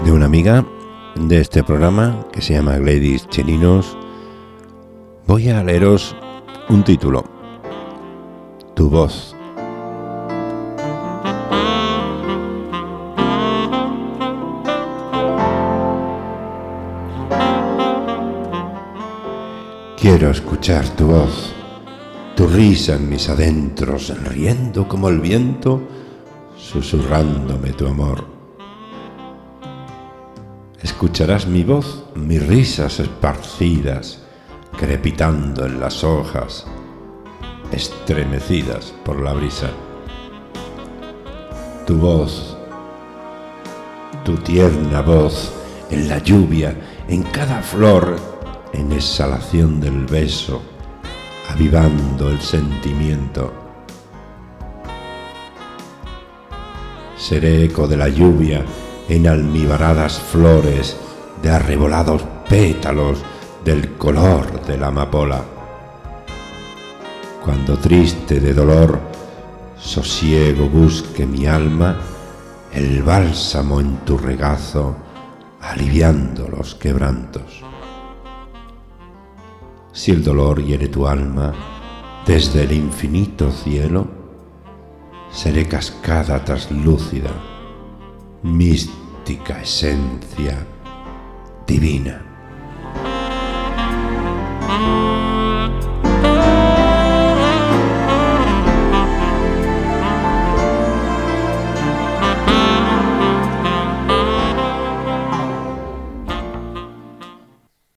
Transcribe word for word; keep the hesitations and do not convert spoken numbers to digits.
de una amiga de este programa que se llama Gladys Chelinos, voy a leeros un título: Tu voz. Quiero escuchar tu voz, tu risa en mis adentros, riendo como el viento, susurrándome tu amor. Escucharás mi voz, mis risas esparcidas, crepitando en las hojas, estremecidas por la brisa. Tu voz, tu tierna voz, en la lluvia, en cada flor, en exhalación del beso, avivando el sentimiento. Seré eco de la lluvia en almibaradas flores, de arrebolados pétalos del color de la amapola. Cuando triste de dolor, sosiego busque mi alma, el bálsamo en tu regazo, aliviando los quebrantos. Si el dolor hiere tu alma desde el infinito cielo, seré cascada traslúcida, mística esencia divina.